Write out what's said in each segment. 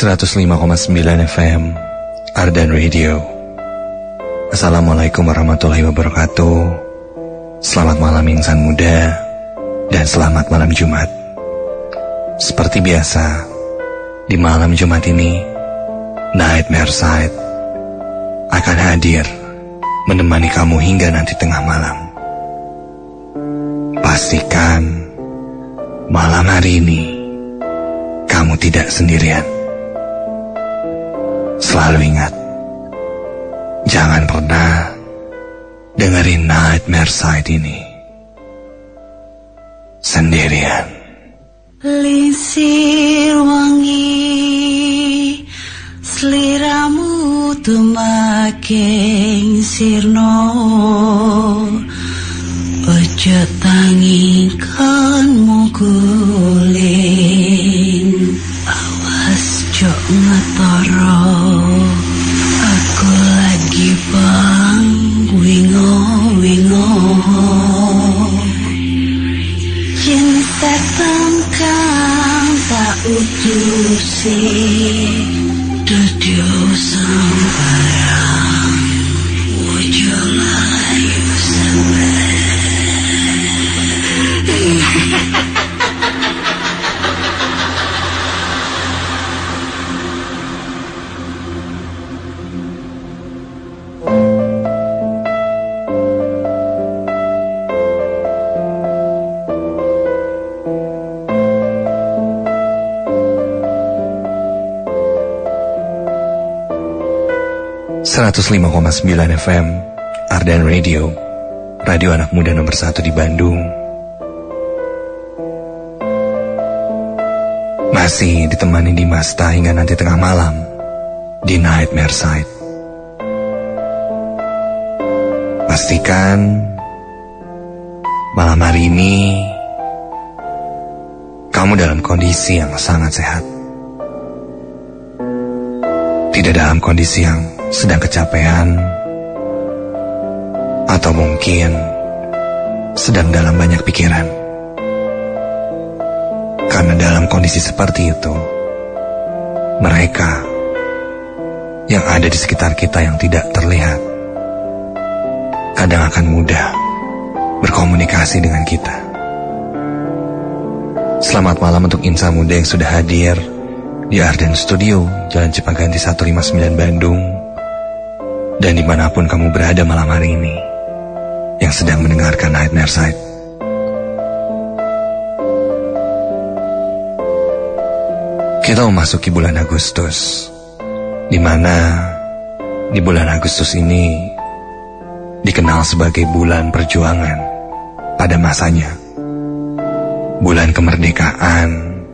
105,9 FM Ardan Radio. Assalamualaikum warahmatullahi wabarakatuh. Selamat malam insan muda dan selamat malam Jumat. Seperti biasa, di malam Jumat ini Nightmare Side akan hadir menemani kamu hingga nanti tengah malam. Pastikan malam hari ini kamu tidak sendirian. Selalu ingat, jangan pernah dengerin Nightmare Side ini sendirian. Linsir wangi, seliramu tumaking sirno. Ojo tangi kanmu guling, awas jok ngetoro. Aku lagi bang wingo-wingo. Yen setan kang tak utusi, dudu sembarang. Ojo layu sembarang. 105,9 FM Ardan Radio, radio anak muda nomor 1 di Bandung. Masih ditemani Dimasta hingga nanti tengah malam di Nightmare Side. Pastikan malam hari ini kamu dalam kondisi yang sangat sehat. Tidak dalam kondisi yang sedang kecapean, atau mungkin sedang dalam banyak pikiran. Karena dalam kondisi seperti itu, mereka yang ada di sekitar kita yang tidak terlihat kadang akan mudah berkomunikasi dengan kita. Selamat malam untuk insan muda yang sudah hadir di Ardan Studio, Jalan Cipaganti 159 Bandung. Dan dimanapun kamu berada malam hari ini yang sedang mendengarkan Nightmare Side. Kita memasuki bulan Agustus, di mana di bulan Agustus ini dikenal sebagai bulan perjuangan pada masanya. Bulan kemerdekaan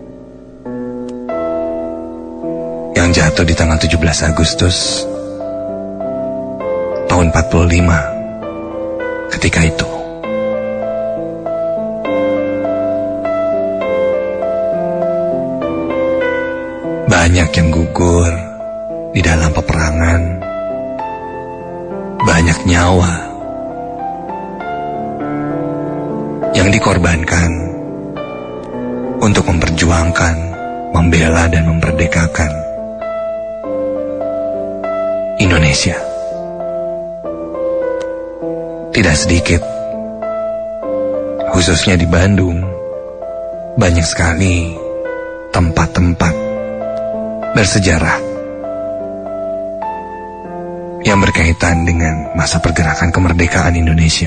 yang jatuh di tanggal 17 Agustus tahun 45 ketika itu. Banyak yang gugur di dalam peperangan, banyak nyawa yang dikorbankan untuk memperjuangkan, membela dan memerdekakan Indonesia. Tidak sedikit, khususnya di Bandung, banyak sekali tempat-tempat bersejarah yang berkaitan dengan masa pergerakan kemerdekaan Indonesia.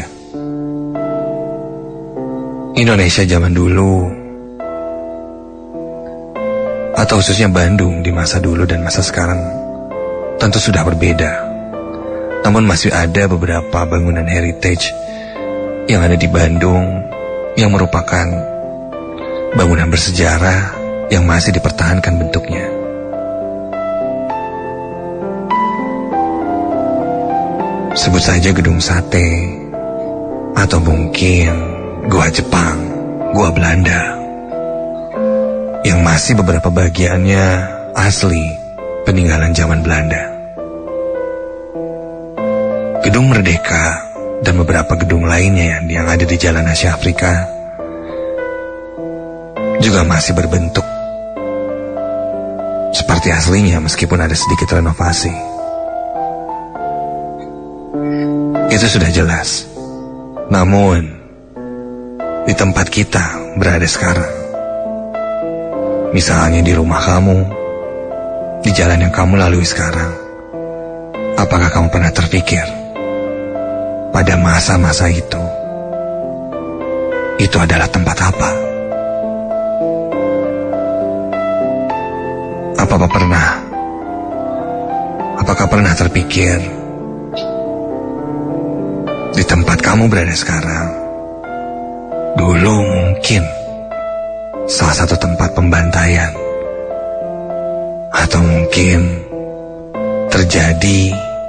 Indonesia zaman dulu, atau khususnya Bandung di masa dulu dan masa sekarang, tentu sudah berbeda. Namun masih ada beberapa bangunan heritage yang ada di Bandung yang merupakan bangunan bersejarah yang masih dipertahankan bentuknya. Sebut saja Gedung Sate, atau mungkin Gua Jepang, Gua Belanda, yang masih beberapa bagiannya asli peninggalan zaman Belanda. Gedung Merdeka dan beberapa gedung lainnya yang ada di Jalan Asia Afrika juga masih berbentuk seperti seperti aslinya meskipun ada sedikit renovasi. Itu sudah jelas. Namun, di tempat kita berada sekarang, misalnya di rumah kamu, di jalan yang kamu lalui sekarang, apakah kamu pernah terpikir pada masa-masa itu adalah tempat apa? Apakah pernah terpikir di tempat kamu berada sekarang dulu mungkin salah satu tempat pembantaian, atau mungkin terjadi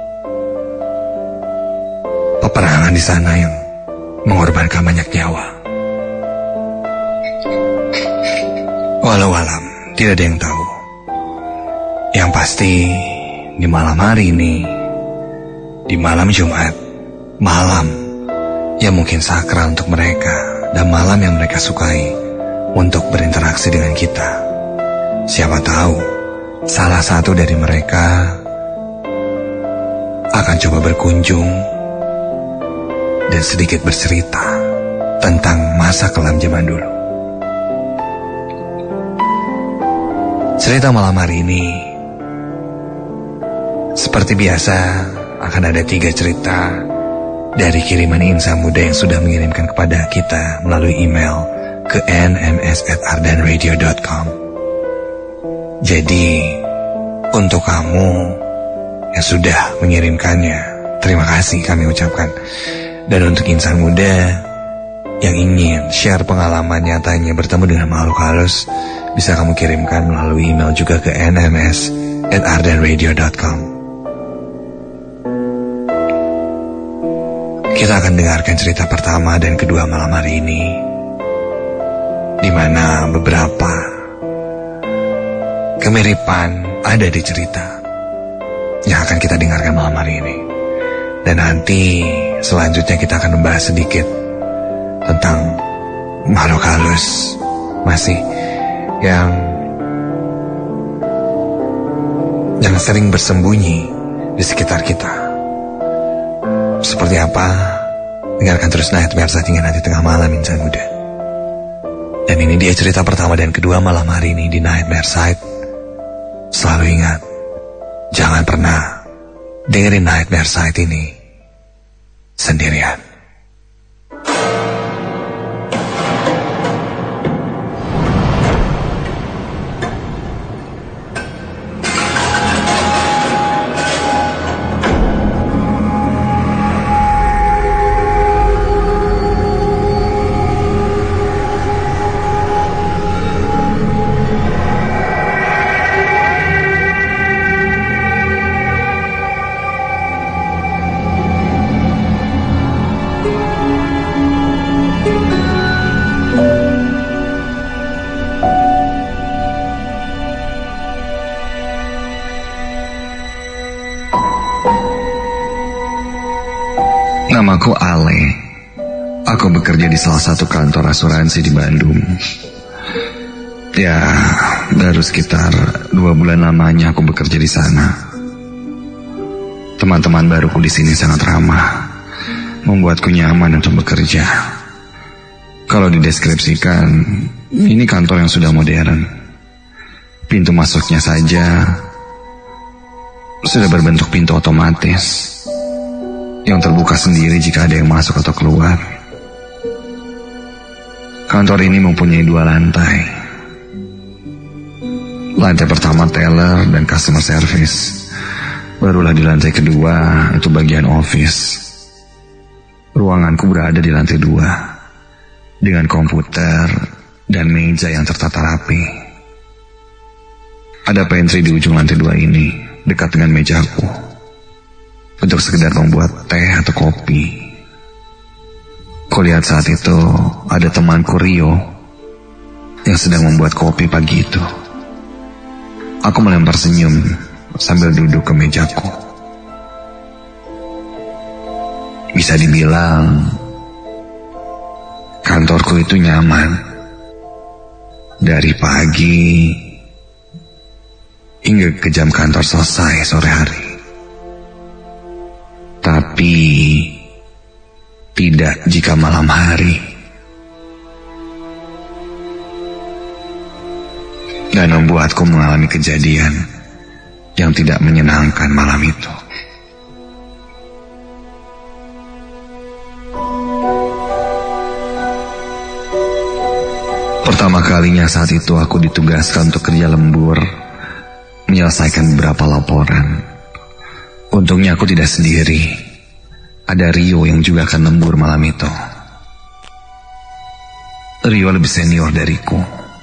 peperangan di sana yang mengorbankan banyak nyawa? Walau alam, tidak ada yang tahu. Yang pasti, di malam hari ini, di malam Jumat, malam yang mungkin sakral untuk mereka, dan malam yang mereka sukai untuk berinteraksi dengan kita. Siapa tahu, salah satu dari mereka akan coba berkunjung dan sedikit bercerita tentang masa kelam zaman dulu. Cerita malam hari ini, seperti biasa, akan ada 3 cerita dari kiriman insan muda yang sudah mengirimkan kepada kita melalui email ke nms@ardanradio.com. Jadi, untuk kamu yang sudah mengirimkannya, terima kasih kami ucapkan. Dan untuk insan muda yang ingin share pengalaman nyatanya bertemu dengan makhluk halus, bisa kamu kirimkan melalui email juga ke nms@ardanradio.com. Kita akan dengarkan cerita pertama dan kedua malam hari ini, di mana beberapa kemiripan ada di cerita yang akan kita dengarkan malam hari ini. Dan nanti selanjutnya kita akan membahas sedikit tentang makhluk halus masih yang sering bersembunyi di sekitar kita. Seperti apa? Dengarkan terus Nightmare Side hingga nanti tengah malam, insan muda. Dan ini dia cerita pertama dan kedua malam hari ini di Nightmare Side. Selalu ingat, jangan pernah dengerin Nightmare Side ini sendirian. Namaku Ale. Aku bekerja di salah satu kantor asuransi di Bandung. Ya, baru sekitar 2 bulan lamanya aku bekerja di sana. Teman-teman baruku di sini sangat ramah, membuatku nyaman untuk bekerja. Kalau dideskripsikan, ini kantor yang sudah modern. Pintu masuknya saja sudah berbentuk pintu otomatis yang terbuka sendiri jika ada yang masuk atau keluar. Kantor ini mempunyai 2 lantai. Lantai pertama teller dan customer service. Barulah di lantai kedua itu bagian office. Ruanganku berada di lantai 2 dengan komputer dan meja yang tertata rapi. Ada pantry di ujung lantai 2 ini, dekat dengan mejaku, untuk sekedar membuat teh atau kopi. Kulihat saat itu ada temanku Rio yang sedang membuat kopi pagi itu. Aku melempar senyum sambil duduk ke mejaku. Bisa dibilang kantorku itu nyaman. Dari pagi hingga ke jam kantor selesai sore hari. Tapi tidak jika malam hari. Dan membuatku mengalami kejadian yang tidak menyenangkan malam itu. Pertama kalinya saat itu aku ditugaskan untuk kerja lembur, menyelesaikan beberapa laporan. Untungnya aku tidak sendiri. Ada Rio yang juga akan lembur malam itu. Rio lebih senior dariku.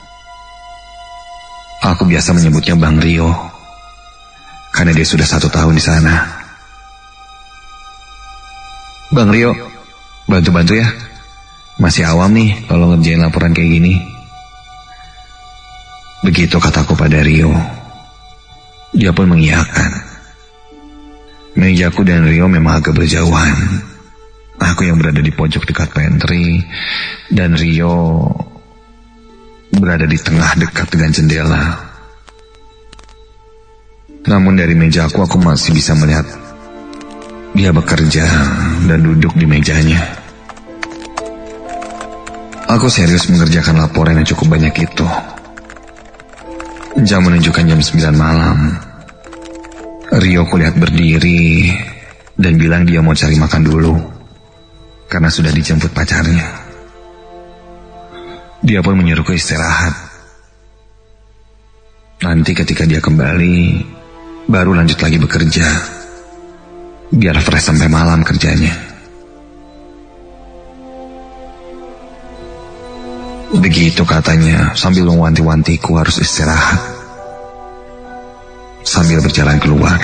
Aku biasa menyebutnya Bang Rio, karena dia sudah 1 tahun di sana. Bang Rio, bantu-bantu ya. Masih awam nih kalau ngerjain laporan kayak gini. Begitu kataku pada Rio. Dia pun mengiyakan. Mejaku dan Rio memang agak berjauhan. Aku yang berada di pojok dekat pantry, dan Rio berada di tengah dekat dengan jendela. Namun dari mejaku aku masih bisa melihat dia bekerja dan duduk di mejanya. Aku serius mengerjakan laporan yang cukup banyak itu. Jam menunjukkan jam 9 malam. Rio kulihat berdiri dan bilang dia mau cari makan dulu, karena sudah dijemput pacarnya. Dia pun menyuruhku istirahat. Nanti ketika dia kembali, baru lanjut lagi bekerja, biar fresh sampai malam kerjanya. Begitu katanya sambil mewanti-wantiku harus istirahat, sambil berjalan keluar.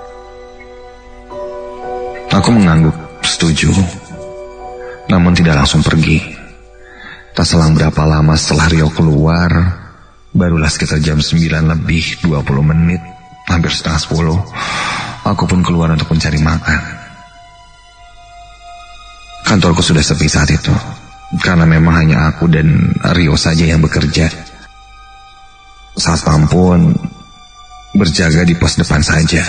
Aku mengangguk setuju, namun tidak langsung pergi. Tak selang berapa lama setelah Rio keluar, barulah sekitar jam 9 lebih 20 menit, hampir setengah 10, aku pun keluar untuk mencari makan. Kantorku sudah sepi saat itu, karena memang hanya aku dan Rio saja yang bekerja. Satpam pun berjaga di pos depan saja.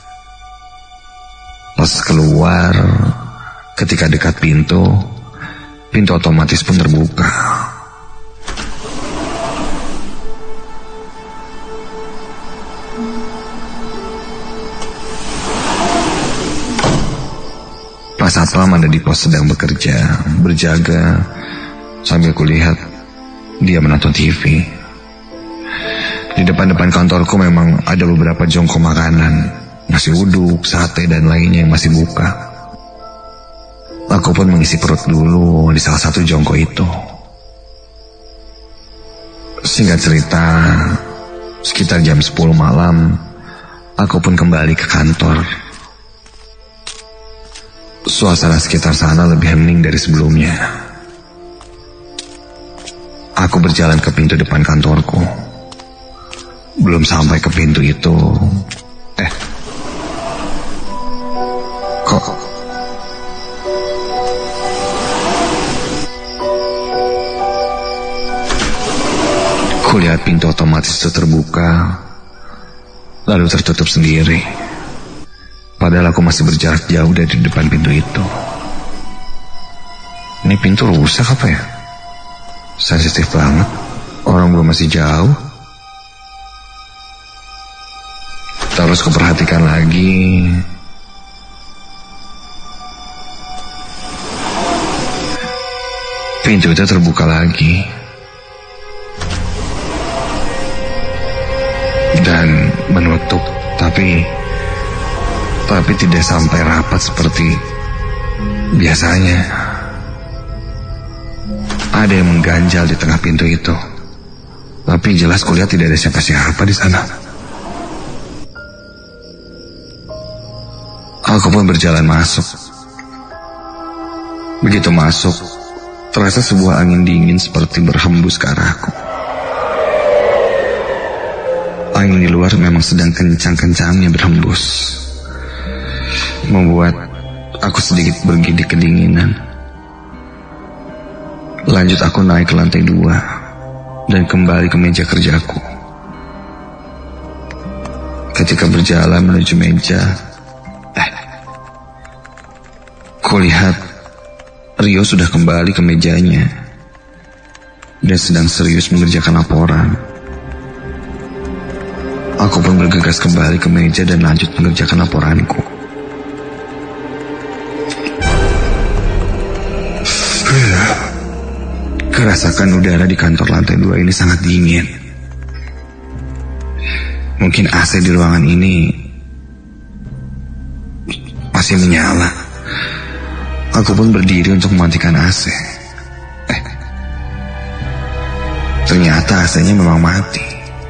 Pas keluar, ketika dekat pintu otomatis pun terbuka. Pas Satpam ada di pos sedang bekerja, berjaga, sambil kulihat dia menonton TV. Di depan-depan kantorku memang ada beberapa jongkok makanan, nasi uduk, sate, dan lainnya yang masih buka. Aku pun mengisi perut dulu di salah satu jongkok itu. Singkat cerita, sekitar jam 10 malam, aku pun kembali ke kantor. Suasana sekitar sana lebih hening dari sebelumnya. Aku berjalan ke pintu depan kantorku. Belum sampai ke pintu itu, kok kulihat pintu otomatis itu terbuka, lalu tertutup sendiri. Padahal aku masih berjarak jauh dari depan pintu itu. Ini pintu rusak apa ya? Sensitif banget. Orang gue masih jauh. Terus kuperhatikan lagi. Pintu itu terbuka lagi. Dan menutup, tapi tidak sampai rapat seperti biasanya. Ada yang mengganjal di tengah pintu itu, tapi jelas kulihat tidak ada siapa-siapa di sana. Aku pun berjalan masuk. Begitu masuk, terasa sebuah angin dingin seperti berhembus ke arahku. Angin di luar memang sedang kencang-kencangnya berhembus, membuat aku sedikit bergidik kedinginan. Lanjut aku naik ke lantai 2 dan kembali ke meja kerjaku. Ketika berjalan menuju meja, kulihat Rio sudah kembali ke mejanya dan sedang serius mengerjakan laporan. Aku pun bergegas kembali ke meja dan lanjut mengerjakan laporanku. Kerasakan udara di kantor lantai 2 ini sangat dingin. Mungkin AC di ruangan ini masih menyala. Aku pun berdiri untuk mematikan AC. Ternyata AC-nya memang mati.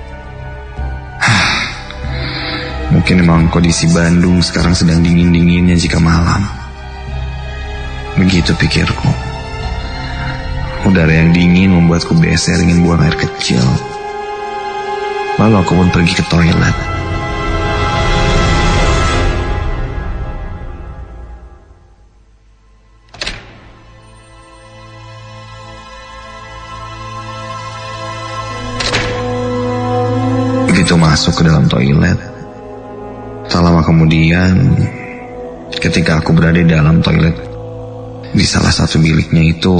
Mungkin memang kondisi Bandung sekarang sedang dingin-dinginnya jika malam. Begitu pikirku. Udara yang dingin membuatku beser ingin buang air kecil. Lalu aku pun pergi ke toilet. Begitu masuk ke dalam toilet, tak lama kemudian, ketika aku berada di dalam toilet, di salah satu biliknya itu,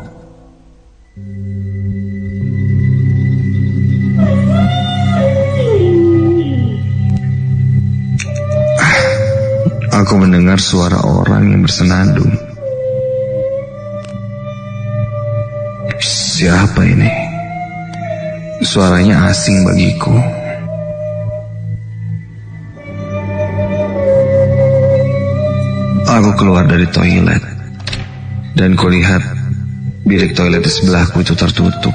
aku mendengar suara orang yang bersenandung. Siapa ini? Suaranya asing bagiku. Aku keluar dari toilet dan kulihat bilik toilet di sebelahku itu tertutup.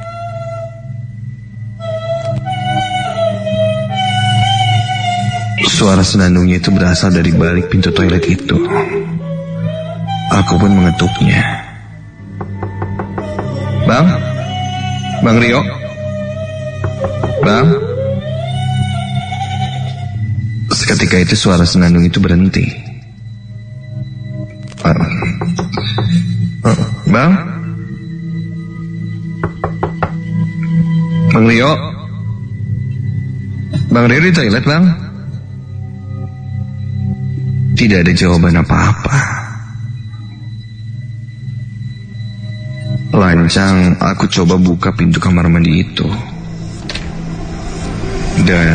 Suara senandungnya itu berasal dari balik pintu toilet itu. Aku pun mengetuknya. Bang Rio? Bang? Seketika itu suara senandung itu berhenti. Bang? Bang Rio? Bang Rio di toilet, Bang? Tidak ada jawaban apa-apa. Lancang aku coba buka pintu kamar mandi itu. Dan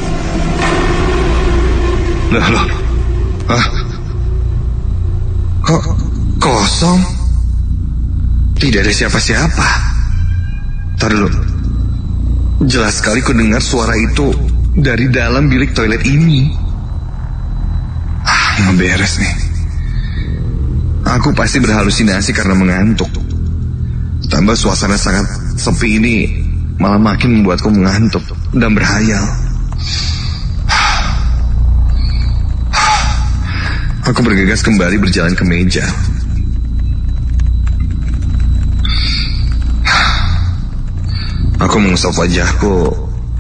Kok kosong? Tidak ada siapa-siapa. Tar dulu. Jelas sekali ku dengar suara itu dari dalam bilik toilet ini. Nggak beres nih. Aku pasti berhalusinasi karena mengantuk. Tambah suasana sangat sepi ini malah makin membuatku mengantuk dan berhayal. Aku bergegas kembali berjalan ke meja. Aku mengusap wajahku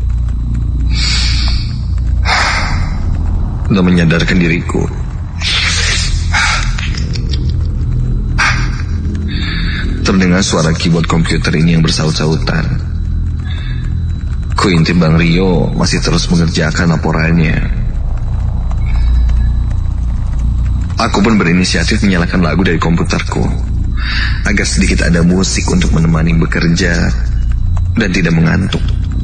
dan menyadarkan diriku. Terdengar suara keyboard komputer ini yang bersaut-sautan. Ku intip Bang Rio masih terus mengerjakan laporannya. Aku pun berinisiatif menyalakan lagu dari komputerku agar sedikit ada musik untuk menemani bekerja dan tidak mengantuk.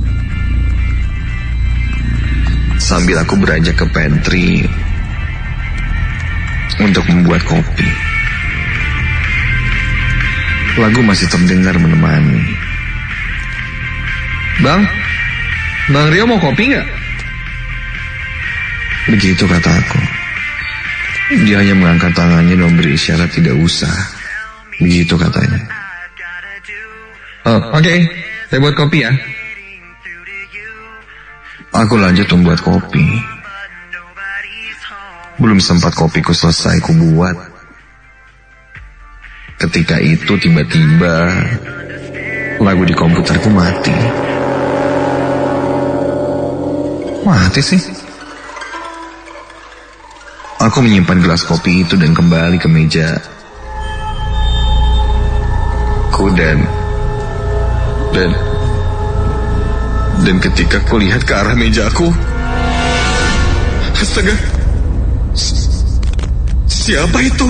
Sambil aku beranjak ke pantry untuk membuat kopi. Lagu masih terdengar menemani. Bang Rio mau kopi nggak? Begitu kataku. Dia hanya mengangkat tangannya dan memberi isyarat tidak usah. Begitu katanya. Oke. Saya buat kopi ya. Aku lanjut membuat kopi. Belum sempat kopiku selesai ku buat, ketika itu tiba-tiba lagu di komputerku mati. Mati sih. Aku menyimpan gelas kopi itu dan kembali ke meja. Dan ketika ku lihat ke arah mejaku, Astaga. Siapa itu?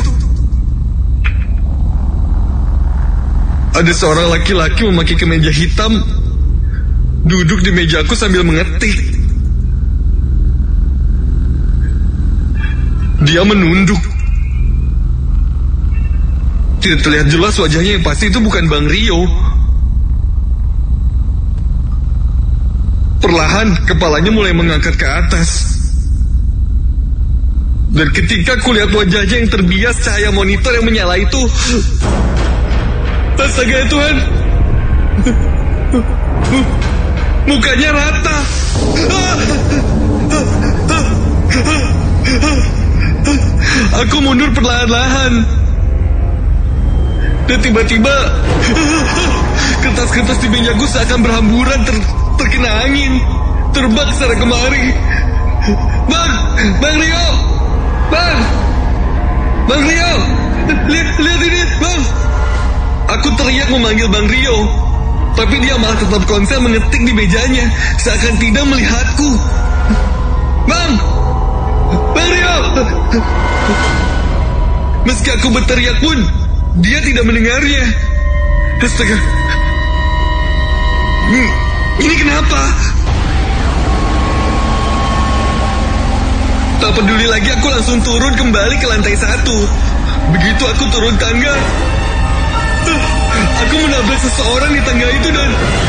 Ada seorang laki-laki memakai kemeja hitam duduk di mejaku sambil mengetik. Dia menunduk. Tidak terlihat jelas wajahnya, yang pasti itu bukan Bang Rio. Perlahan kepalanya mulai mengangkat ke atas. Dan ketika kulihat wajahnya yang terbias cahaya monitor yang menyala itu, astaga ya Tuhan, mukanya rata. Aku mundur perlahan-lahan. Dan tiba-tiba kertas-kertas di mejaku seakan berhamburan terkena angin, terbang ke sana kemari. Bang Rio, Bang Rio, lihat ini, Bang. Aku teriak memanggil Bang Rio, tapi dia malah tetap konsen mengetik di mejanya, seakan tidak melihatku. Bang Rio. Meski aku berteriak pun, dia tidak mendengarnya. Astaga. Ini kenapa? Tak peduli lagi, aku langsung turun kembali ke lantai 1. Begitu aku turun tangga, aku menabrak seseorang di tangga itu dan...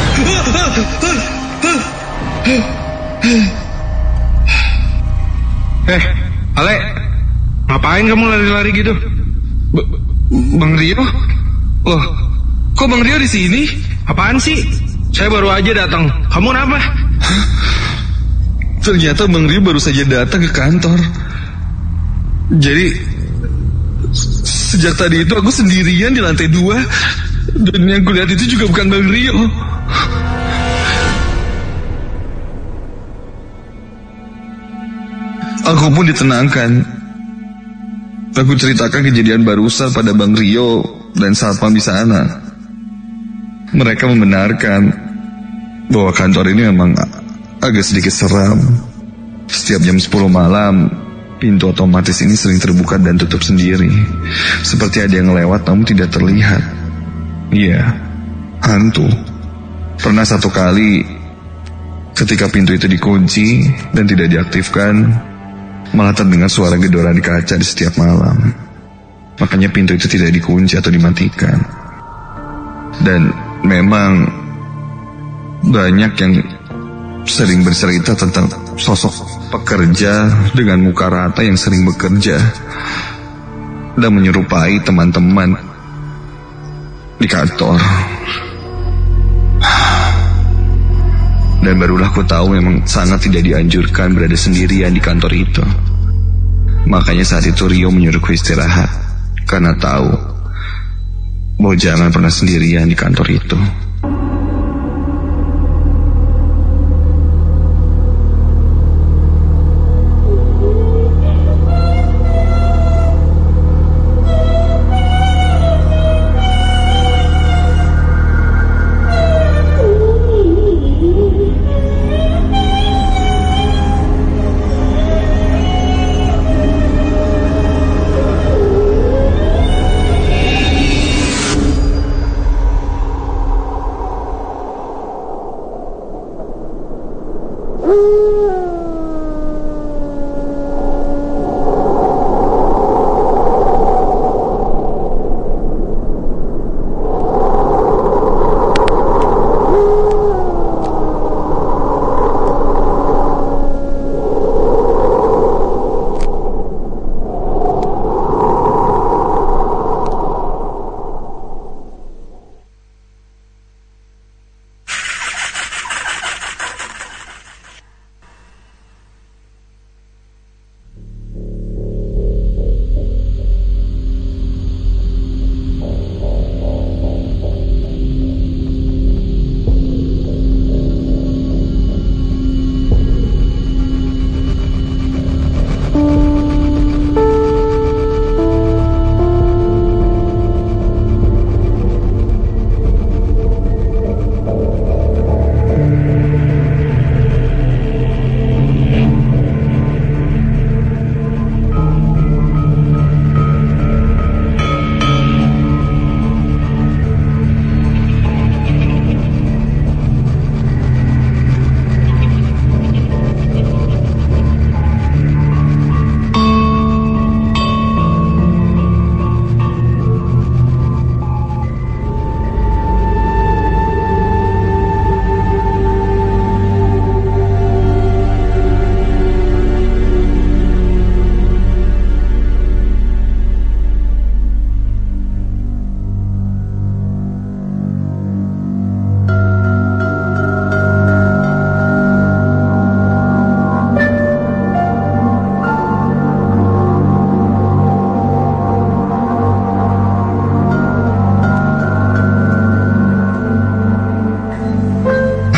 Ale, ngapain kamu lari-lari gitu? Bang Rio? Loh, kok Bang Rio di sini? Apaan sih? Saya baru aja datang. Kamu kenapa? Ternyata Bang Rio baru saja datang ke kantor. Jadi sejak tadi itu aku sendirian di lantai 2. Dan yang kulihat itu juga bukan Bang Rio. Aku pun ditenangkan. Aku ceritakan kejadian barusan pada Bang Rio dan satpam di sana. Mereka membenarkan bahwa kantor ini memang agak sedikit seram. Setiap jam 10 malam, pintu otomatis ini sering terbuka dan tutup sendiri. Seperti ada yang lewat namun tidak terlihat. Iya, hantu. Pernah satu kali, ketika pintu itu dikunci dan tidak diaktifkan, malah terdengar suara gedoran di kaca di setiap malam. Makanya pintu itu tidak dikunci atau dimatikan. Dan memang banyak yang sering bercerita tentang sosok pekerja dengan muka rata yang sering bekerja dan menyerupai teman-teman di kantor. Dan barulah aku tahu memang sangat tidak dianjurkan berada sendirian di kantor itu. Makanya saat itu Rio menyuruhku istirahat, karena tahu bahwa jangan pernah sendirian di kantor itu.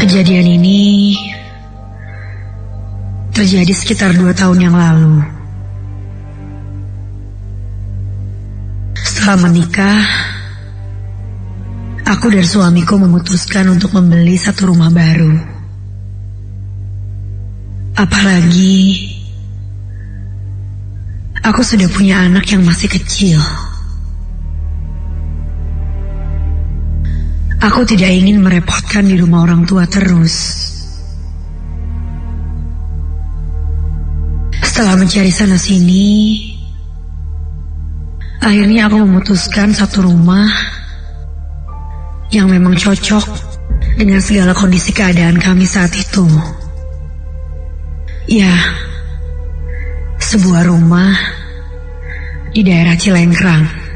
Kejadian ini terjadi sekitar 2 tahun yang lalu. Setelah menikah, aku dan suamiku memutuskan untuk membeli satu rumah baru. Apalagi aku sudah punya anak yang masih kecil. Aku tidak ingin merepotkan di rumah orang tua terus. Setelah mencari sana-sini, akhirnya aku memutuskan satu rumah yang memang cocok dengan segala kondisi keadaan kami saat itu. Ya, sebuah rumah di daerah Cilengkrang.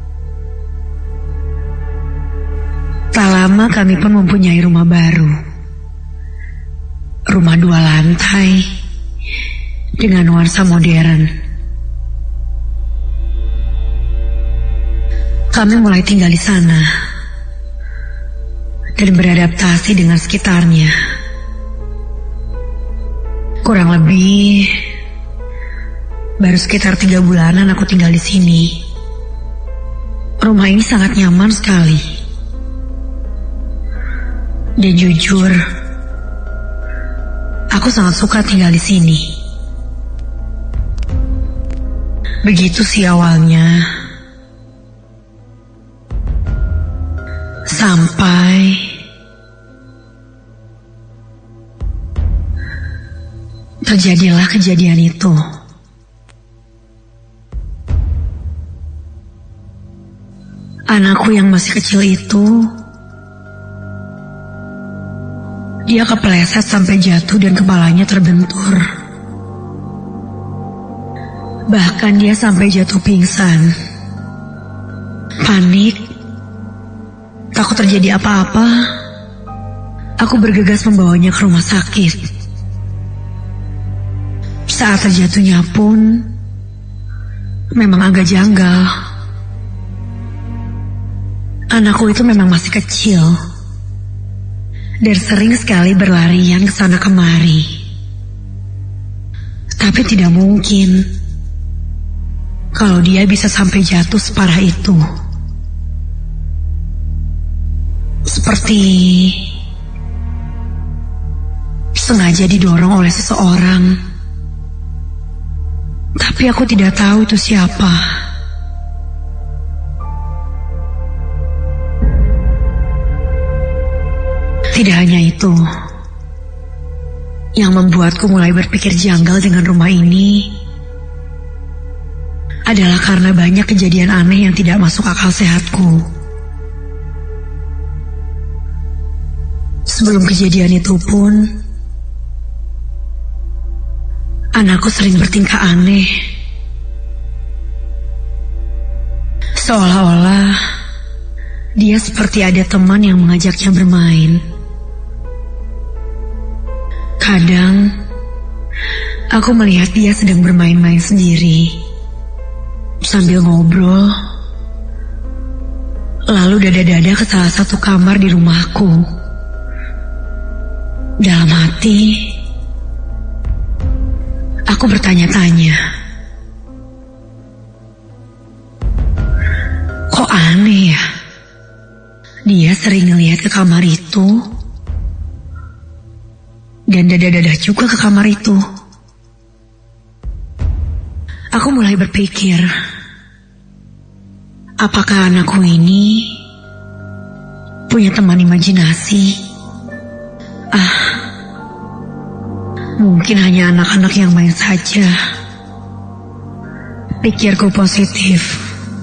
Tak lama kami pun mempunyai rumah baru. Rumah 2 lantai dengan nuansa modern. Kami mulai tinggal di sana dan beradaptasi dengan sekitarnya. Kurang lebih baru sekitar 3 bulanan aku tinggal di sini. Rumah ini sangat nyaman sekali. Dan jujur, aku sangat suka tinggal di sini. Begitu sih awalnya. Sampai terjadilah kejadian itu. Anakku yang masih kecil itu, dia kepeleset sampai jatuh dan kepalanya terbentur. Bahkan dia sampai jatuh pingsan. Panik, takut terjadi apa-apa, aku bergegas membawanya ke rumah sakit. Saat terjatuhnya pun memang agak janggal. Anakku itu memang masih kecil dan sering sekali berlarian ke sana kemari. Tapi tidak mungkin kalau dia bisa sampai jatuh separah itu. Seperti sengaja didorong oleh seseorang. Tapi aku tidak tahu itu siapa. Tidak hanya itu, yang membuatku mulai berpikir janggal dengan rumah ini adalah karena banyak kejadian aneh yang tidak masuk akal sehatku. Sebelum kejadian itu pun, anakku sering bertingkah aneh. Seolah-olah dia seperti ada teman yang mengajaknya bermain. Kadang, aku melihat dia sedang bermain-main sendiri, sambil ngobrol, lalu dada-dada ke salah satu kamar di rumahku. Dalam hati, aku bertanya-tanya, kok aneh ya? Dia sering ngelihat ke kamar itu, dan dada-dada juga ke kamar itu. Aku mulai berpikir, apakah anakku ini punya teman imajinasi? Mungkin hanya anak-anak yang main saja. Pikirku positif.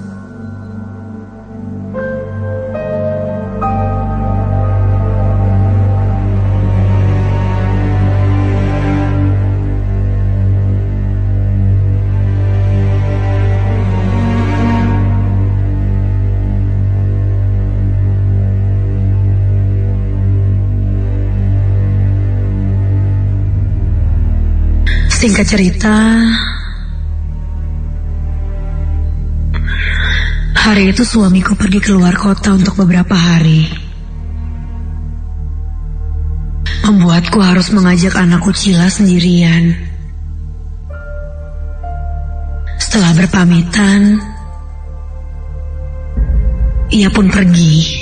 Singkat cerita, hari itu suamiku pergi keluar kota untuk beberapa hari. membuatku harus mengajak anakku Cila sendirian. Setelah berpamitan, ia pun pergi.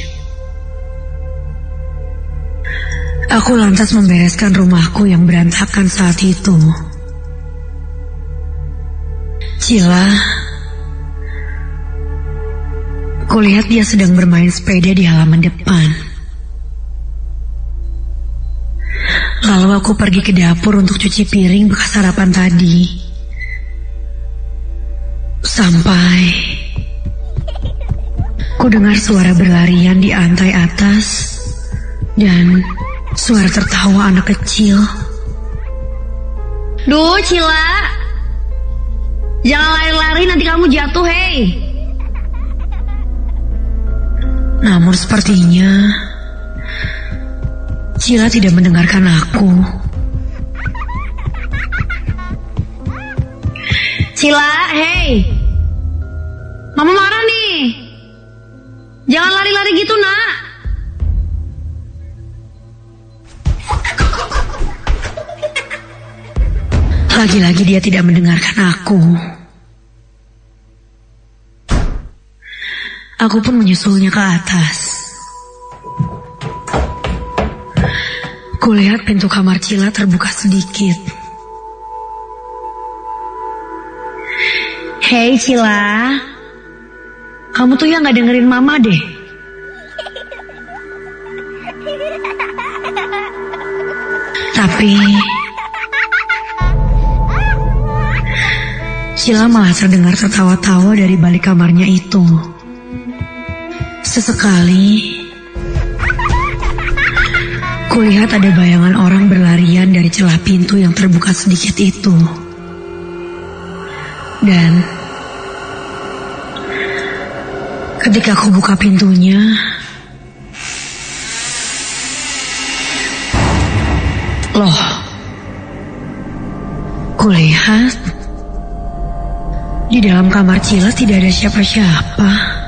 Aku lantas membereskan rumahku yang berantakan saat itu. Cila, kulihat dia sedang bermain sepeda di halaman depan. Lalu aku pergi ke dapur untuk cuci piring bekas sarapan tadi. Sampai ku dengar suara berlarian di lantai atas dan suara tertawa anak kecil. Duh, Cila, jangan lari-lari, nanti kamu jatuh, hei. Namun sepertinya Cila tidak mendengarkan aku. Cila, hei, Mama marah nih. Jangan lari-lari gitu, nak. Lagi-lagi dia tidak mendengarkan aku. Aku pun menyusulnya ke atas. Kulihat pintu kamar Cila terbuka sedikit. Hei Cila, kamu tuh ya gak dengerin Mama deh. Tapi Cila malah terdengar tertawa-tawa dari balik kamarnya itu. Sesekali kulihat ada bayangan orang berlarian dari celah pintu yang terbuka sedikit itu. Dan ketika aku buka pintunya, loh, kulihat di dalam kamar Cila tidak ada siapa-siapa.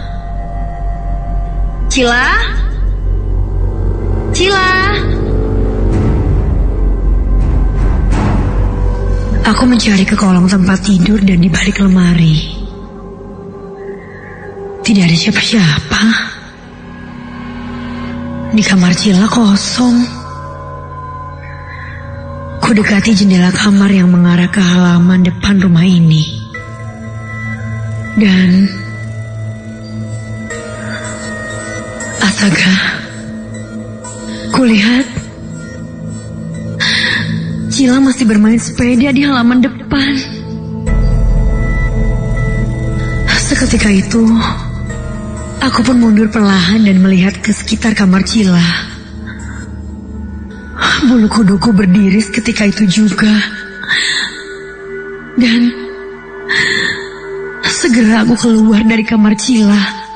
Cila? Cila? Aku mencari ke kolong tempat tidur dan di balik lemari. Tidak ada siapa-siapa. Di kamar Cila kosong. Kudekati jendela kamar yang mengarah ke halaman depan rumah ini. Dan astaga, kulihat Cila masih bermain sepeda di halaman depan. Seketika itu, aku pun mundur perlahan dan melihat ke sekitar kamar Cila. Bulu kuduku berdiri ketika itu juga. Dan segera aku keluar dari kamar Cila.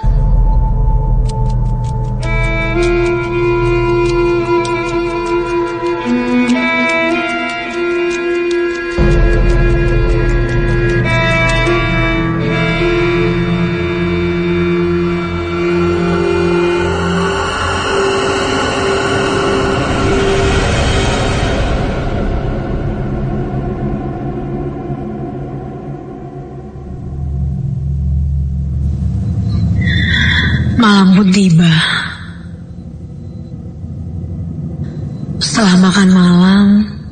Malam pun tiba. Setelah makan malam,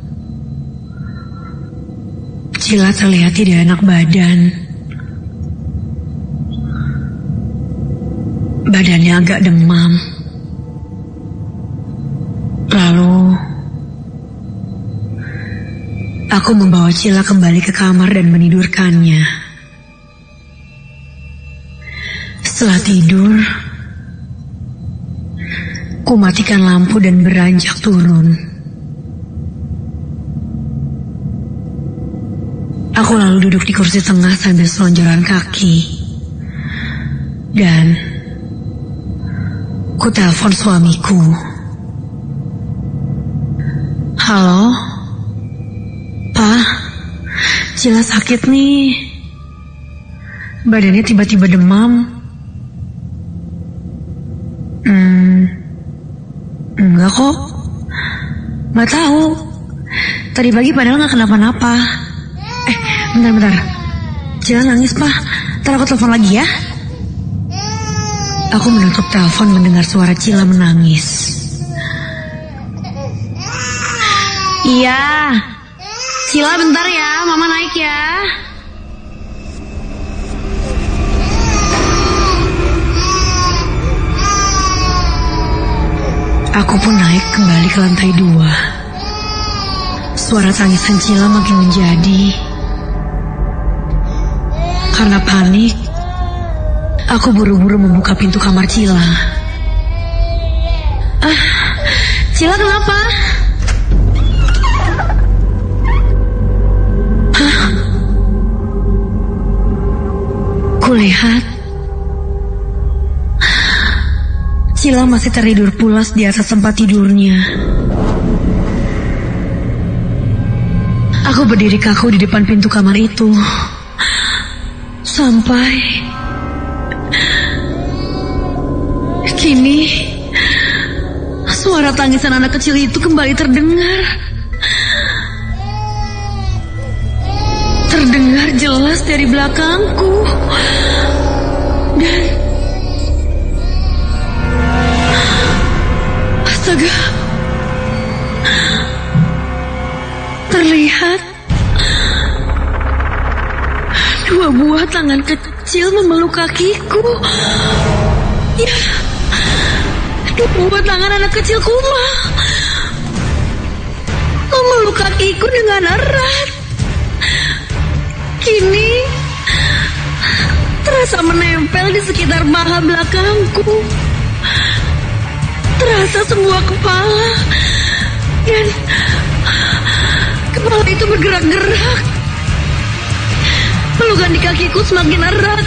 Cila terlihat tidak enak badan. Badannya agak demam. Lalu, aku membawa Cila kembali ke kamar dan menidurkannya. Setelah tidur, ku matikan lampu dan beranjak turun. Aku lalu duduk di kursi tengah sambil selonjoran kaki. Dan ku telepon suamiku. Halo, Pak, Cila sakit nih. Badannya tiba-tiba demam. Enggak kok, Gak tahu. Tadi pagi padahal gak kenapa-napa. Bentar. Jangan nangis, Pak. Ntar aku telepon lagi ya. Aku menutup telepon mendengar suara Cila menangis. Iya. Cila bentar ya, Mama naik ya. Aku pun naik kembali ke lantai 2. Suara tangisan Cila makin menjadi. Karena panik, aku buru-buru membuka pintu kamar Cila. Cila kenapa? Kulihat Cila masih tertidur pulas di atas tempat tidurnya. Aku berdiri kaku di depan pintu kamar itu sampai kini suara tangisan anak kecil itu kembali terdengar. Terdengar jelas dari belakangku. Dan astaga, terlihat 2 buah tangan kecil memeluk kakiku. Ya, 2 buah tangan anak kecil Kuma memeluk kakiku dengan erat. Kini terasa menempel di sekitar paha belakangku. Terasa semua kepala. Dan kepala itu bergerak-gerak. Pelukan di kakiku semakin erat.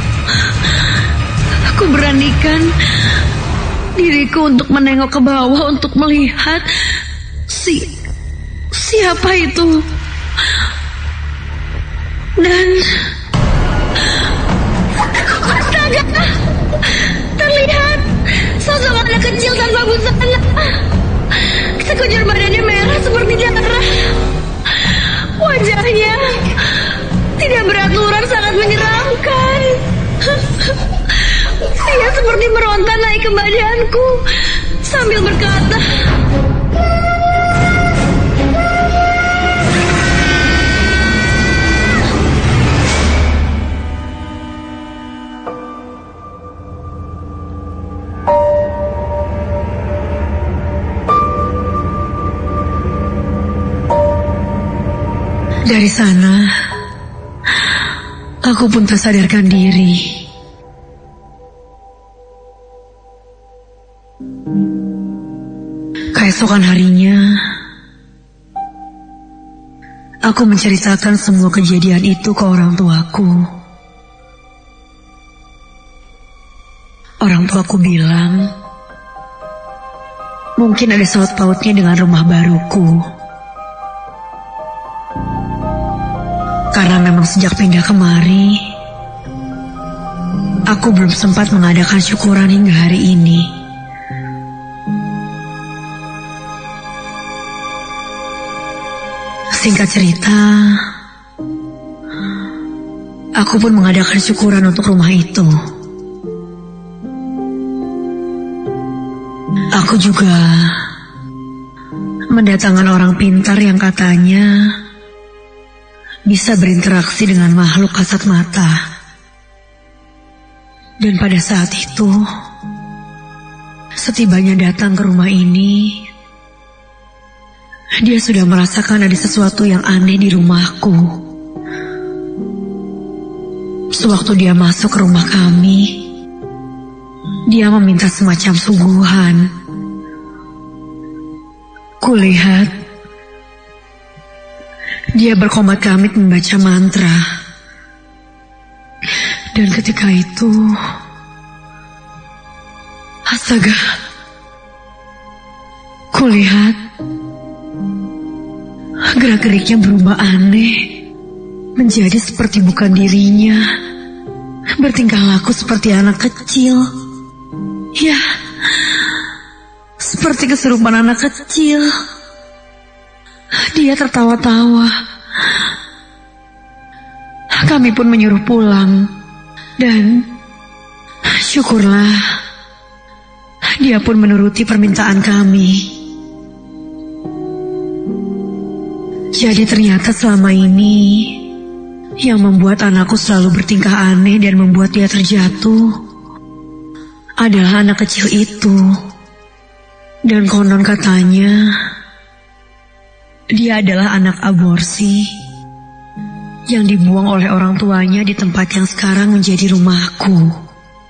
Aku beranikan diriku untuk menengok ke bawah untuk melihat siapa itu. Dan astaga, terlihat sosok anak kecil tanpa busana. Sekujur badannya merah seperti darah. Wajahnya tidak beraturan, sangat menyeramkan. Dia seperti meronta naik ke badanku sambil berkata, dari sana, aku pun tersadarkan diri. Keesokan harinya, aku menceritakan semua kejadian itu ke orang tuaku. Orang tuaku bilang, mungkin ada saut pautnya dengan rumah baruku. Karena memang sejak pindah kemari, aku belum sempat mengadakan syukuran hingga hari ini. Singkat cerita, aku pun mengadakan syukuran untuk rumah itu. Aku juga mendatangkan orang pintar yang katanya bisa berinteraksi dengan makhluk kasat mata. Dan pada saat itu, setibanya datang ke rumah ini, dia sudah merasakan ada sesuatu yang aneh di rumahku. Sewaktu dia masuk ke rumah kami, dia meminta semacam suguhan. Kulihat dia berkomat-kamit membaca mantra. Dan ketika itu, astaga, kulihat gerak-geriknya berubah aneh, menjadi seperti bukan dirinya, bertingkah laku seperti anak kecil. Ya, seperti kesurupan anak kecil. Dia tertawa-tawa. Kami pun menyuruh pulang. Dan syukurlah, dia pun menuruti permintaan kami. Jadi ternyata selama ini yang membuat anakku selalu bertingkah aneh dan membuat dia terjatuh adalah anak kecil itu. Dan konon katanya dia adalah anak aborsi yang dibuang oleh orang tuanya di tempat yang sekarang menjadi rumahku.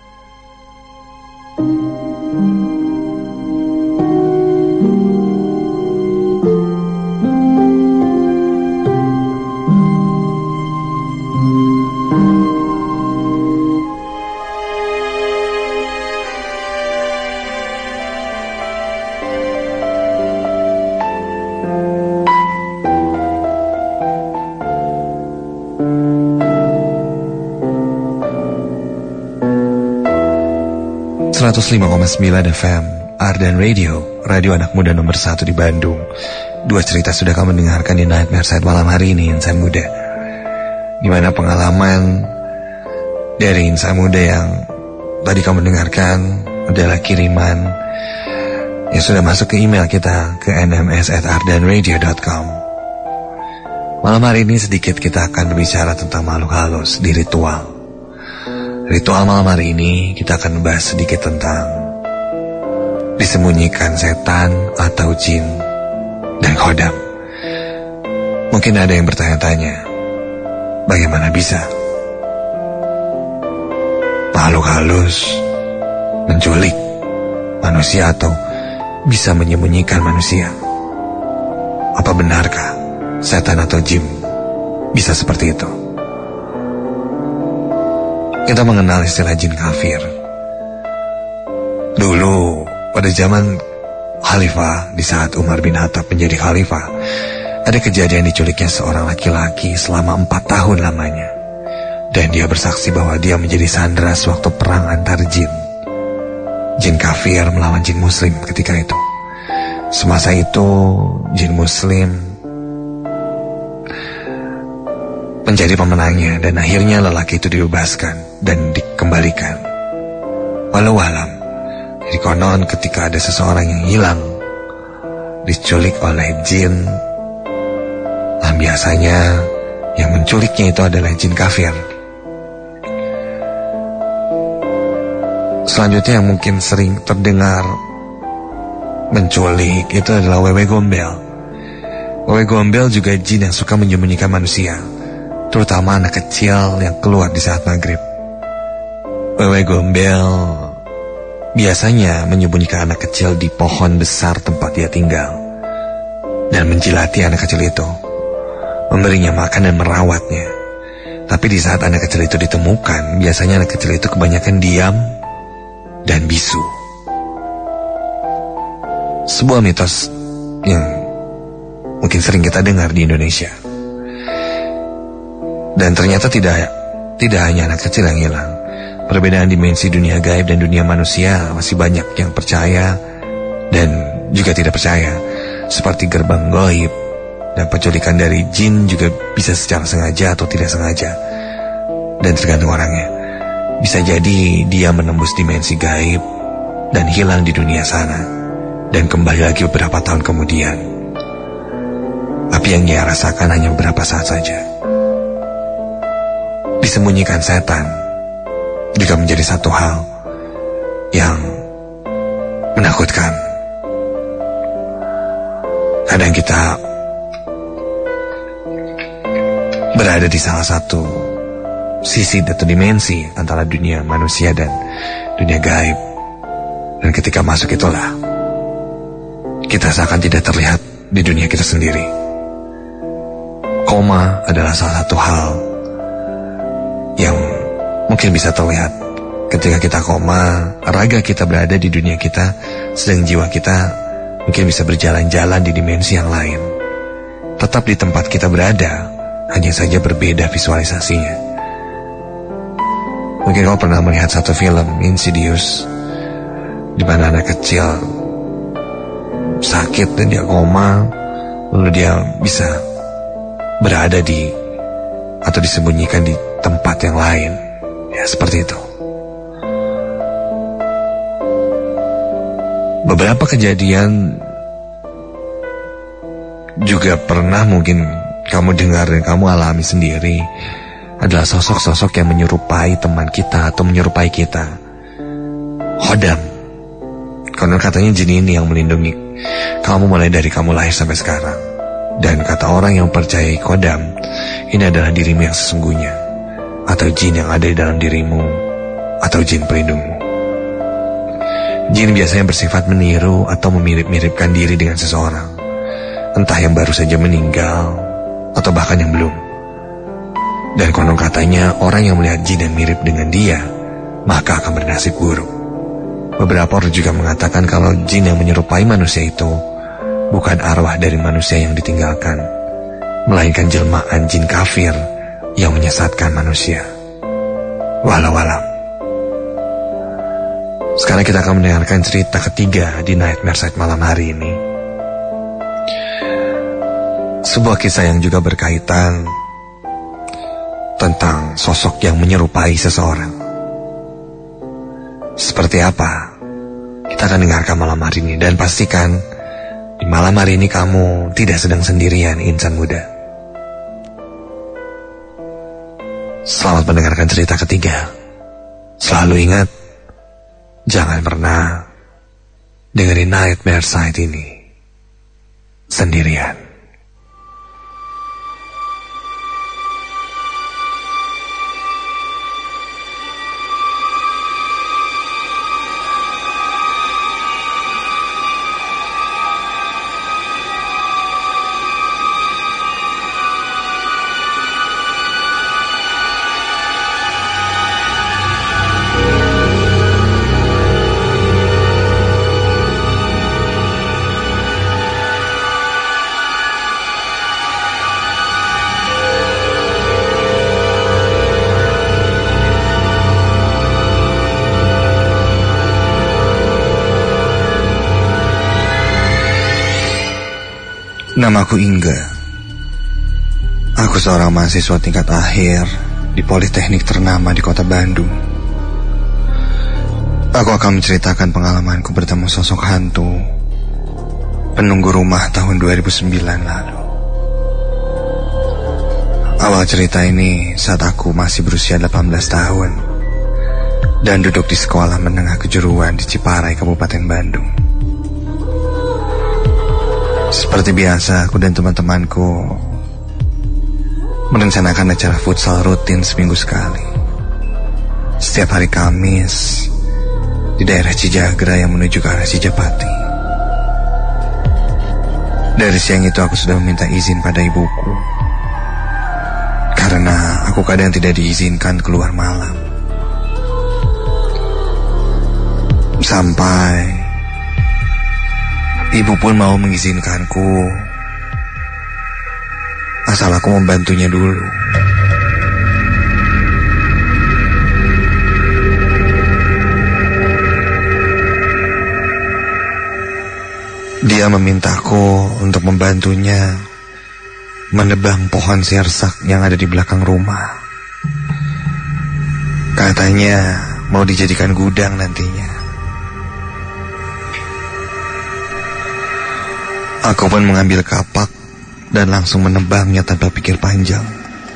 105,9 FM Ardan Radio, radio anak muda nomor 1 di Bandung. Dua cerita sudah kamu dengarkan di Nightmare Side malam hari ini, insan muda. Gimana pengalaman dari insan muda yang tadi kamu dengarkan adalah kiriman yang sudah masuk ke email kita ke nms@ardanradio.com. Malam hari ini sedikit kita akan berbicara tentang makhluk halus di ritual. Ritual malam hari ini kita akan membahas sedikit tentang disembunyikan setan atau jin dan khodam. Mungkin ada yang bertanya-tanya, bagaimana bisa makhluk halus menculik manusia atau bisa menyembunyikan manusia? Apa benarkah setan atau jin bisa seperti itu? Kita mengenal istilah jin kafir. Dulu pada zaman khalifah, di saat Umar bin Khattab menjadi khalifah, ada kejadian diculiknya seorang laki-laki selama 4 tahun lamanya. Dan dia bersaksi bahwa dia menjadi sandera sewaktu perang antar jin. Jin kafir melawan jin muslim ketika itu. Semasa itu jin muslim menjadi pemenangnya, dan akhirnya lelaki itu dibebaskan dan dikembalikan. Walau alam, jadi konon ketika ada seseorang yang hilang, diculik oleh jin, dan biasanya yang menculiknya itu adalah jin kafir. Selanjutnya yang mungkin sering terdengar menculik itu adalah wewe gombel. Wewe gombel juga jin yang suka menyembunyikan manusia, terutama anak kecil yang keluar di saat maghrib. Wewe gombel biasanya menyembunyikan anak kecil di pohon besar tempat dia tinggal dan menjilati anak kecil itu, memberinya makan dan merawatnya. Tapi di saat anak kecil itu ditemukan, biasanya anak kecil itu kebanyakan diam dan bisu. Sebuah mitos yang mungkin sering kita dengar di Indonesia. Dan ternyata tidak hanya anak kecil yang hilang. Perbedaan dimensi dunia gaib dan dunia manusia masih banyak yang percaya dan juga tidak percaya. Seperti gerbang gaib dan penculikan dari jin juga bisa secara sengaja atau tidak sengaja. Dan tergantung orangnya. Bisa jadi dia menembus dimensi gaib dan hilang di dunia sana, dan kembali lagi beberapa tahun kemudian. Tapi yang dia rasakan hanya beberapa saat saja. Disembunyikan setan juga menjadi satu hal yang menakutkan. Kadang kita berada di salah satu sisi atau dimensi antara dunia manusia dan dunia gaib. Dan ketika masuk itulah kita seakan tidak terlihat di dunia kita sendiri. Koma adalah salah satu hal yang mungkin bisa terlihat. Ketika kita koma, raga kita berada di dunia kita, sedang jiwa kita mungkin bisa berjalan-jalan di dimensi yang lain. Tetap di tempat kita berada, hanya saja berbeda visualisasinya. Mungkin kau pernah melihat satu film Insidious, di mana anak kecil sakit dan dia koma, lalu dia bisa berada di atau disembunyikan di tempat yang lain. Ya, seperti itu. Beberapa kejadian juga pernah mungkin kamu dengar dan kamu alami sendiri, adalah sosok-sosok yang menyerupai teman kita atau menyerupai kita. Khodam. Konon katanya jin ini yang melindungi kamu mulai dari kamu lahir sampai sekarang. Dan kata orang yang percayai Khodam, ini adalah dirimu yang sesungguhnya, atau jin yang ada di dalam dirimu, atau jin pelindungmu. Jin biasanya bersifat meniru atau memirip-miripkan diri dengan seseorang, entah yang baru saja meninggal atau bahkan yang belum. Dan konon katanya orang yang melihat jin dan mirip dengan dia, maka akan bernasib buruk. Beberapa orang juga mengatakan kalau jin yang menyerupai manusia itu bukan arwah dari manusia yang ditinggalkan, melainkan jelmaan jin kafir yang menyesatkan manusia. Walau alam. Sekarang kita akan mendengarkan cerita ketiga di Nightmare Side malam hari ini. Sebuah kisah yang juga berkaitan tentang sosok yang menyerupai seseorang. Seperti apa? Kita akan dengarkan malam hari ini. Dan pastikan di malam hari ini kamu tidak sedang sendirian, insan muda. Selamat mendengarkan cerita ketiga. Selalu ingat, jangan pernah dengerin Nightmare Side ini sendirian. Namaku Inga. Aku seorang mahasiswa tingkat akhir di Politeknik ternama di kota Bandung. Aku akan menceritakan pengalamanku bertemu sosok hantu penunggu rumah tahun 2009 lalu. Awal cerita ini saat aku masih berusia 18 tahun dan duduk di sekolah menengah kejuruan di Ciparai, Kabupaten Bandung. Seperti biasa, aku dan teman-temanku merencanakan acara futsal rutin seminggu sekali. Setiap hari Kamis di daerah Cijagra yang menuju ke arah Cijapati. Dari siang itu aku sudah meminta izin pada ibuku, karena aku kadang tidak diizinkan keluar malam. Sampai ibu pun mau mengizinkanku, asal aku membantunya dulu. Dia memintaku untuk membantunya menebang pohon sirsak yang ada di belakang rumah. Katanya mau dijadikan gudang nantinya. Aku pun mengambil kapak dan langsung menebangnya tanpa pikir panjang.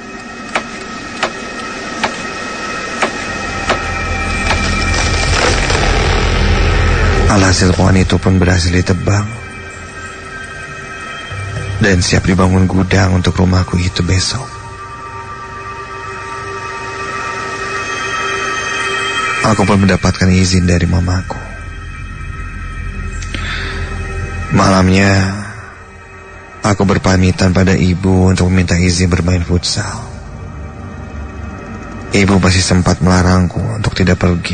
Alhasil pohon itu pun berhasil ditebang dan siap dibangun gudang untuk rumahku itu besok. Aku pun mendapatkan izin dari mamaku. Malamnya, aku berpamitan pada ibu untuk meminta izin bermain futsal. Ibu masih sempat melarangku untuk tidak pergi.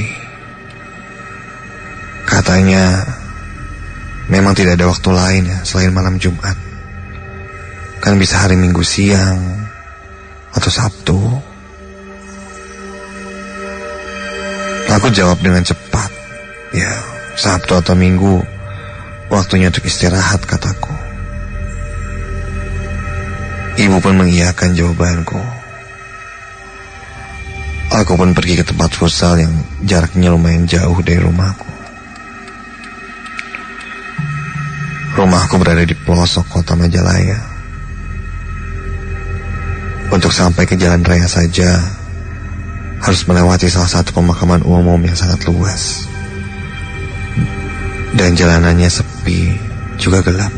Katanya, memang tidak ada waktu lain ya selain malam Jumat. Kan bisa hari Minggu siang atau Sabtu. Aku jawab dengan cepat, ya Sabtu atau Minggu, waktunya untuk istirahat, kataku. Ibu pun mengiyakan jawabanku. Aku pun pergi ke tempat futsal yang jaraknya lumayan jauh dari rumahku. Rumahku berada di pelosok kota Majalaya. Untuk sampai ke jalan raya saja harus melewati salah satu pemakaman umum yang sangat luas. Dan jalanannya sepi, juga gelap.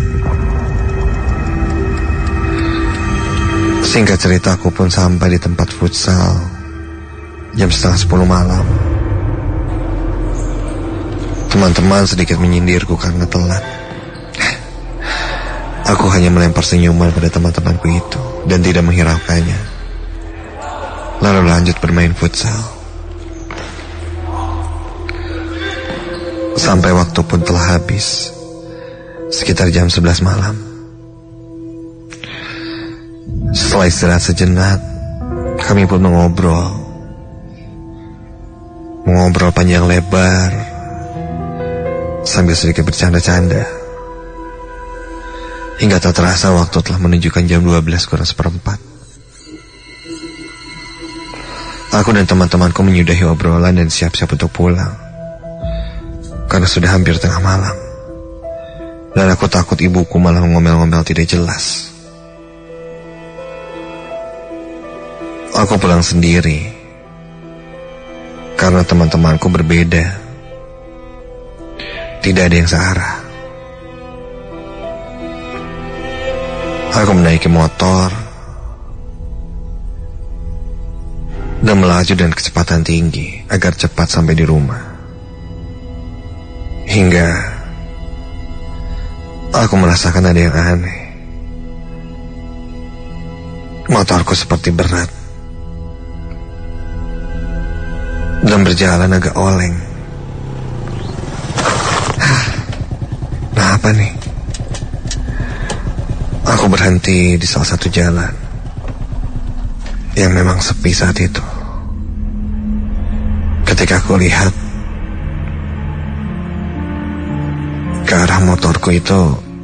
Singkat cerita, aku pun sampai di tempat futsal jam 9:30 malam. Teman-teman sedikit menyindirku karena telat. Aku hanya melempar senyuman pada teman-temanku itu dan tidak menghiraukannya. Lalu lanjut bermain futsal. Sampai waktu pun telah habis, sekitar jam 11 malam. Setelah istirahat sejenak, kami pun mengobrol panjang lebar sambil sedikit bercanda-canda. Hingga tak terasa waktu telah menunjukkan jam 12:04. Aku dan teman-temanku menyudahi obrolan dan siap-siap untuk pulang, karena sudah hampir tengah malam. Dan aku takut ibuku malah ngomel-ngomel tidak jelas. Aku pulang sendiri karena teman-temanku berbeda. Tidak ada yang searah. Aku menaiki motor dan melaju dengan kecepatan tinggi agar cepat sampai di rumah. Hingga aku merasakan ada yang aneh. Motorku seperti berat dan berjalan agak oleng. Nah, apa nih? Aku berhenti di salah satu jalan yang memang sepi saat itu. Ketika aku lihat ke arah motorku itu,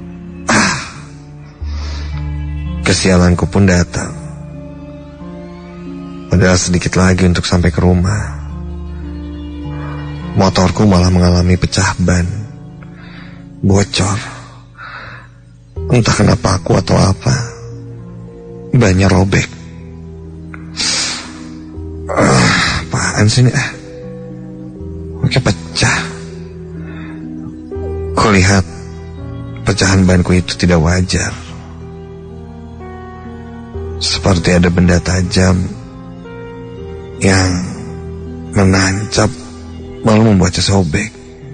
kesialanku pun datang. Padahal sedikit lagi untuk sampai ke rumah, motorku malah mengalami pecah ban, bocor. Entah kenapa aku atau apa, bannya robek. Apaan sih ini? Oke, pecah. Kulihat pecahan banku itu tidak wajar. Seperti ada benda tajam yang menancap lalu membuatnya sobek.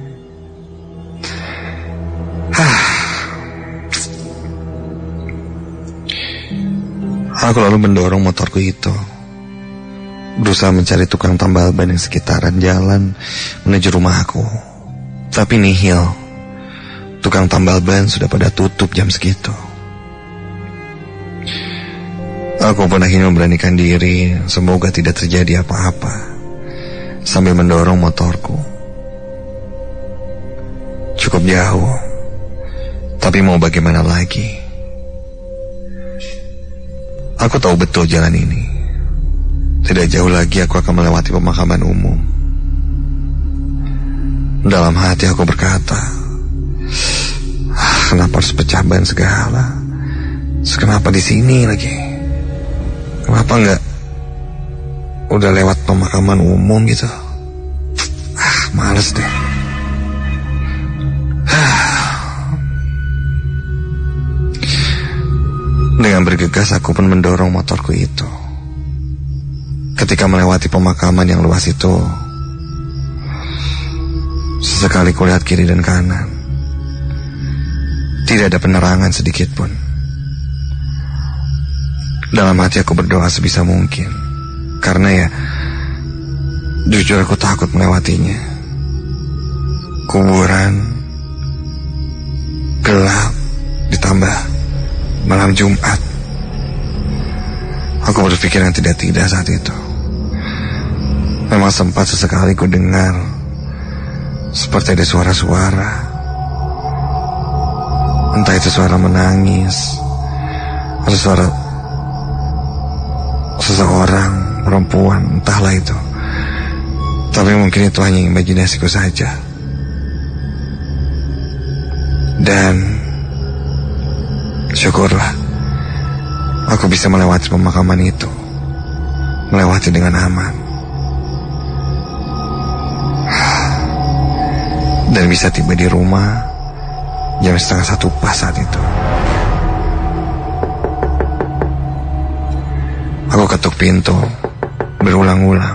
Aku lalu mendorong motorku itu, berusaha mencari tukang tambal ban yang sekitaran jalan menuju rumahku. Tapi nihil, tukang tambal ban sudah pada tutup jam segitu. Aku pun akhirnya memberanikan diri, semoga tidak terjadi apa-apa, sambil mendorong motorku. Cukup jauh, tapi mau bagaimana lagi? Aku tahu betul jalan ini. Tidak jauh lagi aku akan melewati pemakaman umum. Dalam hati aku berkata, kenapa harus pecah ban segala? Kenapa di sini lagi? Kenapa enggak udah lewat pemakaman umum gitu? Males deh. Dengan bergegas aku pun mendorong motorku itu. Ketika melewati pemakaman yang luas itu, sesekali kulihat kiri dan kanan. Tidak ada penerangan sedikit pun. Dalam hati aku berdoa sebisa mungkin, karena ya, jujur aku takut melewatinya. Kuburan, gelap, ditambah malam Jumat. Aku berpikir yang tidak-tidak saat itu. Memang sempat sesekali ku dengar seperti ada suara-suara. Entah itu suara menangis atau suara seseorang, perempuan, entahlah itu. Tapi mungkin itu hanya imajinasiku saja. Dan syukurlah aku bisa melewati pemakaman itu, melewati dengan aman, dan bisa tiba di rumah jam 12:30 pas saat itu. Aku ketuk pintu berulang-ulang,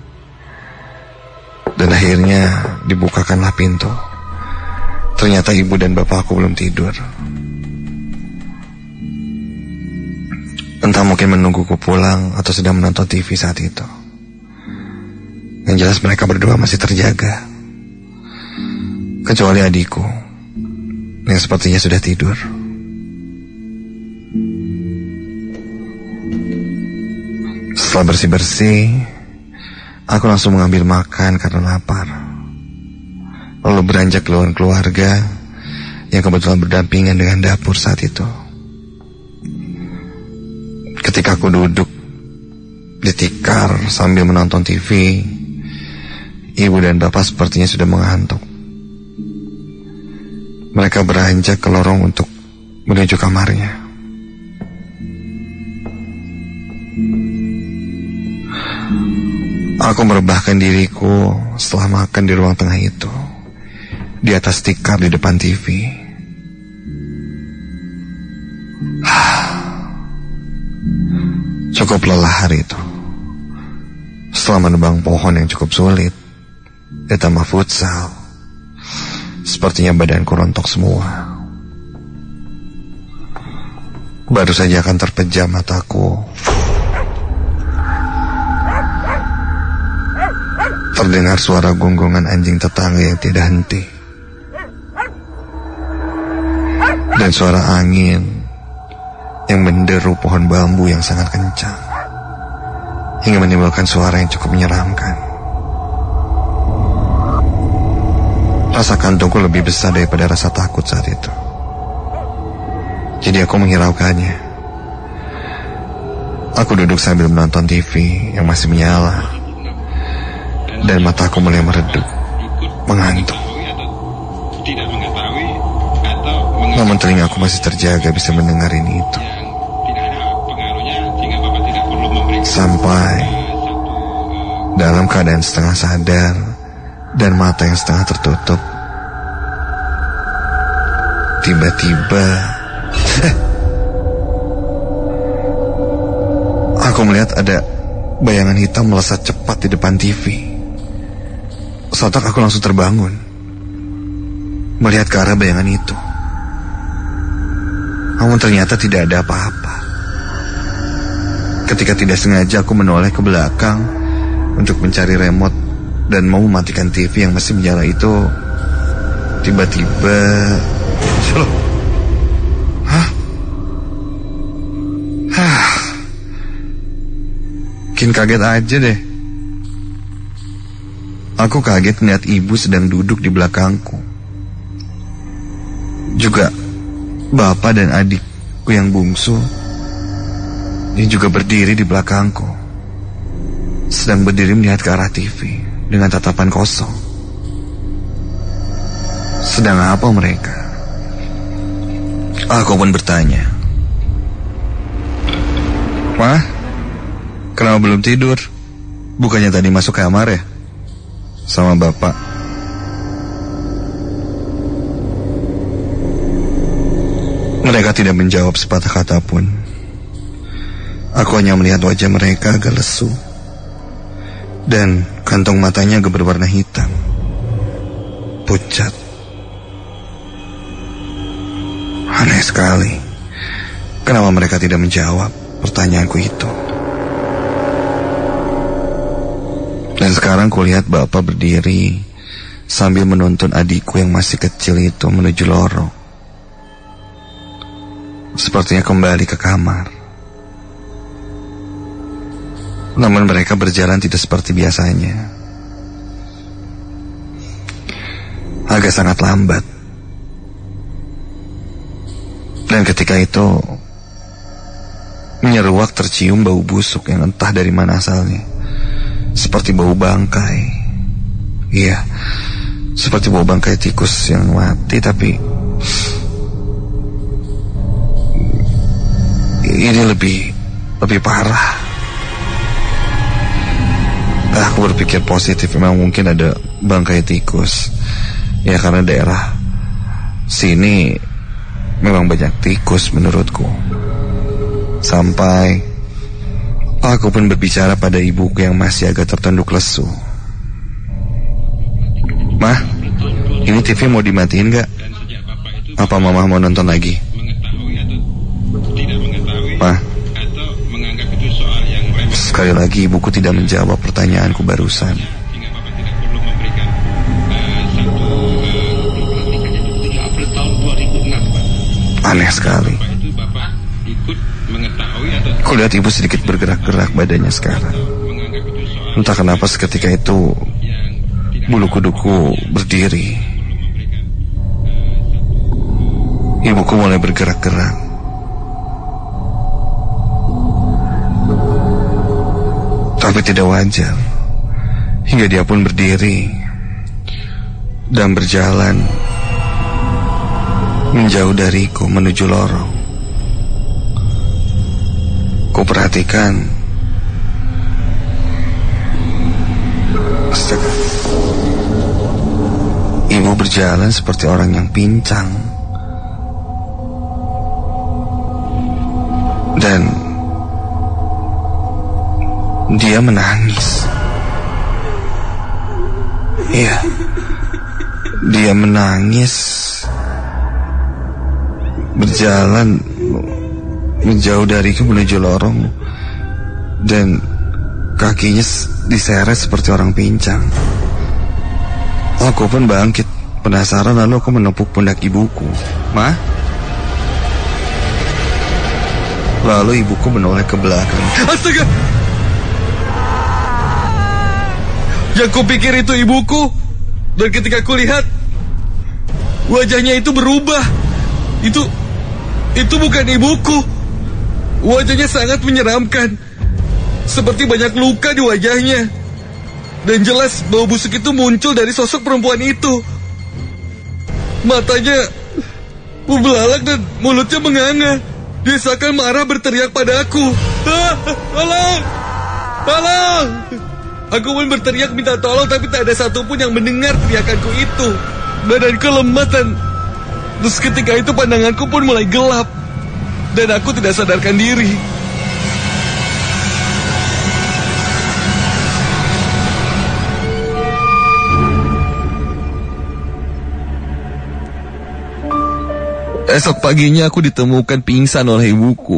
dan akhirnya dibukakanlah pintu. Ternyata ibu dan bapakku belum tidur. Entah mungkin menungguku pulang atau sedang menonton TV saat itu. Yang jelas mereka berdua masih terjaga, kecuali adikku yang sepertinya sudah tidur. Setelah bersih-bersih, aku langsung mengambil makan karena lapar. Lalu beranjak keluar keluarga yang kebetulan berdampingan dengan dapur saat itu. Ketika aku duduk di tikar sambil menonton TV, ibu dan bapak sepertinya sudah mengantuk. Mereka beranjak ke lorong untuk menuju kamarnya. Aku merebahkan diriku setelah makan di ruang tengah itu, di atas tikar di depan TV. Cukup lelah hari itu. Setelah menebang pohon yang cukup sulit, ditambah futsal, sepertinya badanku rontok semua. Baru saja akan terpejam mataku, terdengar suara gonggongan anjing tetangga yang tidak henti, dan suara angin yang menderu pohon bambu yang sangat kencang, hingga menimbulkan suara yang cukup menyeramkan. Rasa kantungku lebih besar daripada rasa takut saat itu. Jadi aku menghiraukannya. Aku duduk sambil menonton TV yang masih menyala, dan mataku mulai meredup, mengantuk. Namun telingaku masih terjaga bisa mendengar ini itu. Sampai dalam keadaan setengah sadar dan mata yang setengah tertutup, tiba-tiba aku melihat ada bayangan hitam melesat cepat di depan TV. Sontak aku langsung terbangun, melihat ke arah bayangan itu. Namun ternyata tidak ada apa-apa. Ketika tidak sengaja aku menoleh ke belakang untuk mencari remote dan mau mematikan TV yang masih menyala itu, tiba-tiba Makin kaget aja deh. Aku kaget melihat ibu sedang duduk di belakangku. Juga bapak dan adikku yang bungsu, ini juga berdiri di belakangku, sedang berdiri melihat ke arah TV dengan tatapan kosong. Sedang apa mereka? Aku pun bertanya, "Wah, kenapa belum tidur? Bukannya tadi masuk kamar ya? Sama bapak." Mereka tidak menjawab sepatah kata pun. Aku hanya melihat wajah mereka agak lesu, dan kantong matanya agak berwarna hitam, pucat. Aneh sekali, kenapa mereka tidak menjawab pertanyaanku itu. Dan sekarang kulihat bapak berdiri sambil menuntun adikku yang masih kecil itu menuju lorong. Sepertinya kembali ke kamar. Namun mereka berjalan tidak seperti biasanya. Agak sangat lambat. Dan ketika itu Menyeruak tercium bau busuk yang entah dari mana asalnya. Seperti bau bangkai. Iya, seperti bau bangkai tikus yang mati, tapi ini lebih parah. Aku berpikir positif, memang mungkin ada bangkai tikus. Ya karena daerah sini memang banyak tikus menurutku. Sampai aku pun berbicara pada ibuku yang masih agak tertunduk lesu. Mah, ini TV mau dimatiin gak? Apa mama mau nonton lagi? Mah, sekali lagi ibuku tidak menjawab pertanyaanku barusan. Aneh sekali. Kulihat ibu sedikit bergerak-gerak badannya sekarang. Entah kenapa seketika itu bulu kuduku berdiri. Ibuku mulai bergerak-gerak. Tapi tidak wajar. Hingga dia pun berdiri dan berjalan menjauh dariku menuju lorong. Kuperhatikan. Astaga. Ibu berjalan seperti orang yang pincang. Dan dia menangis. Iya, dia menangis. Berjalan menjauh dariku menuju lorong. Dan kakinya diseret seperti orang pincang. Aku pun bangkit penasaran, lalu aku menepuk pundak ibuku. Ma? Lalu ibuku menoleh ke belakang. Astaga! Yang kupikir itu ibuku. Dan ketika kulihat, wajahnya itu berubah. Itu bukan ibuku. Wajahnya sangat menyeramkan. Seperti banyak luka di wajahnya. Dan jelas bau busuk itu muncul dari sosok perempuan itu. Matanya membelalak dan mulutnya menganga. Dia seakan marah berteriak padaku. Tolong! Tolong! Aku pun berteriak minta tolong, tapi tak ada satupun yang mendengar teriakanku itu. Badanku lemas dan terus ketika itu pandanganku pun mulai gelap. Dan aku tidak sadarkan diri. Esok paginya aku ditemukan pingsan oleh ibuku.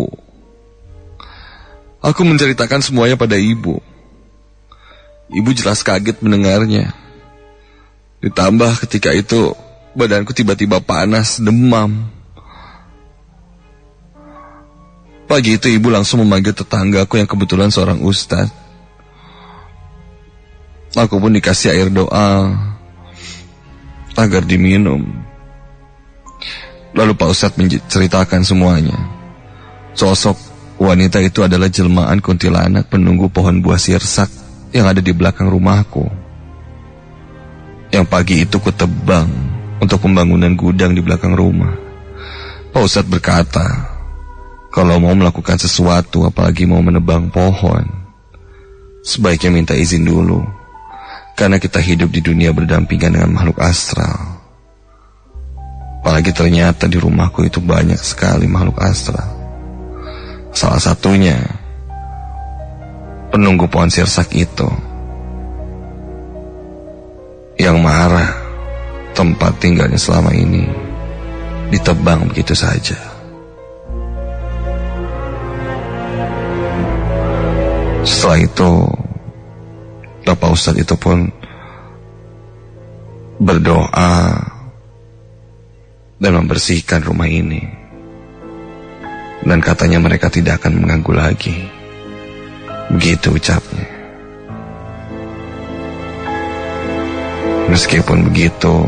Aku menceritakan semuanya pada ibu. Ibu jelas kaget mendengarnya. Ditambah ketika itu badanku tiba-tiba panas, demam. Pagi itu ibu langsung memanggil tetanggaku yang kebetulan seorang ustadz. Aku pun dikasih air doa agar diminum. Lalu Pak Ustadz menceritakan semuanya. Sosok wanita itu adalah jelmaan kuntilanak penunggu pohon buah sirsak yang ada di belakang rumahku. Yang pagi itu kutebang untuk pembangunan gudang di belakang rumah. Pak Ustadz berkata, kalau mau melakukan sesuatu, apalagi mau menebang pohon, sebaiknya minta izin dulu. Karena kita hidup di dunia berdampingan dengan makhluk astral. Apalagi ternyata di rumahku itu banyak sekali makhluk astral. Salah satunya penunggu pohon sirsak itu, yang marah tempat tinggalnya selama ini ditebang begitu saja. Setelah itu Bapak Ustadz itu pun berdoa dan membersihkan rumah ini. Dan katanya mereka tidak akan mengganggu lagi. Begitu ucapnya. Meskipun begitu,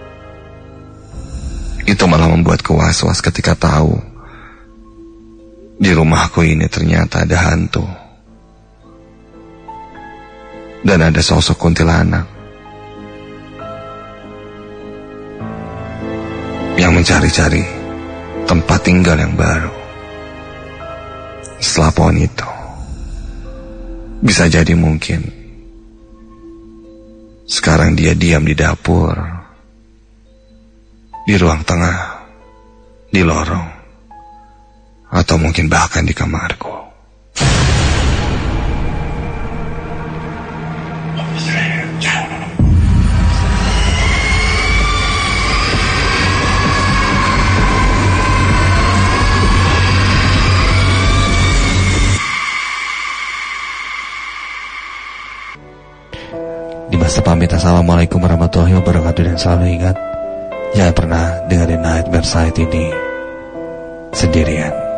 itu malah membuatku was-was ketika tahu Di rumahku ini ternyata ada hantu. Dan ada sosok kuntilanak yang mencari-cari tempat tinggal yang baru. Setelah pohon itu, bisa jadi mungkin sekarang dia diam di dapur, di ruang tengah, di lorong, atau mungkin bahkan di kamarku. Di masa pamit, assalamualaikum warahmatullahi wabarakatuh, dan selalu ingat, jangan pernah dengerin Nightmare Site ini sendirian.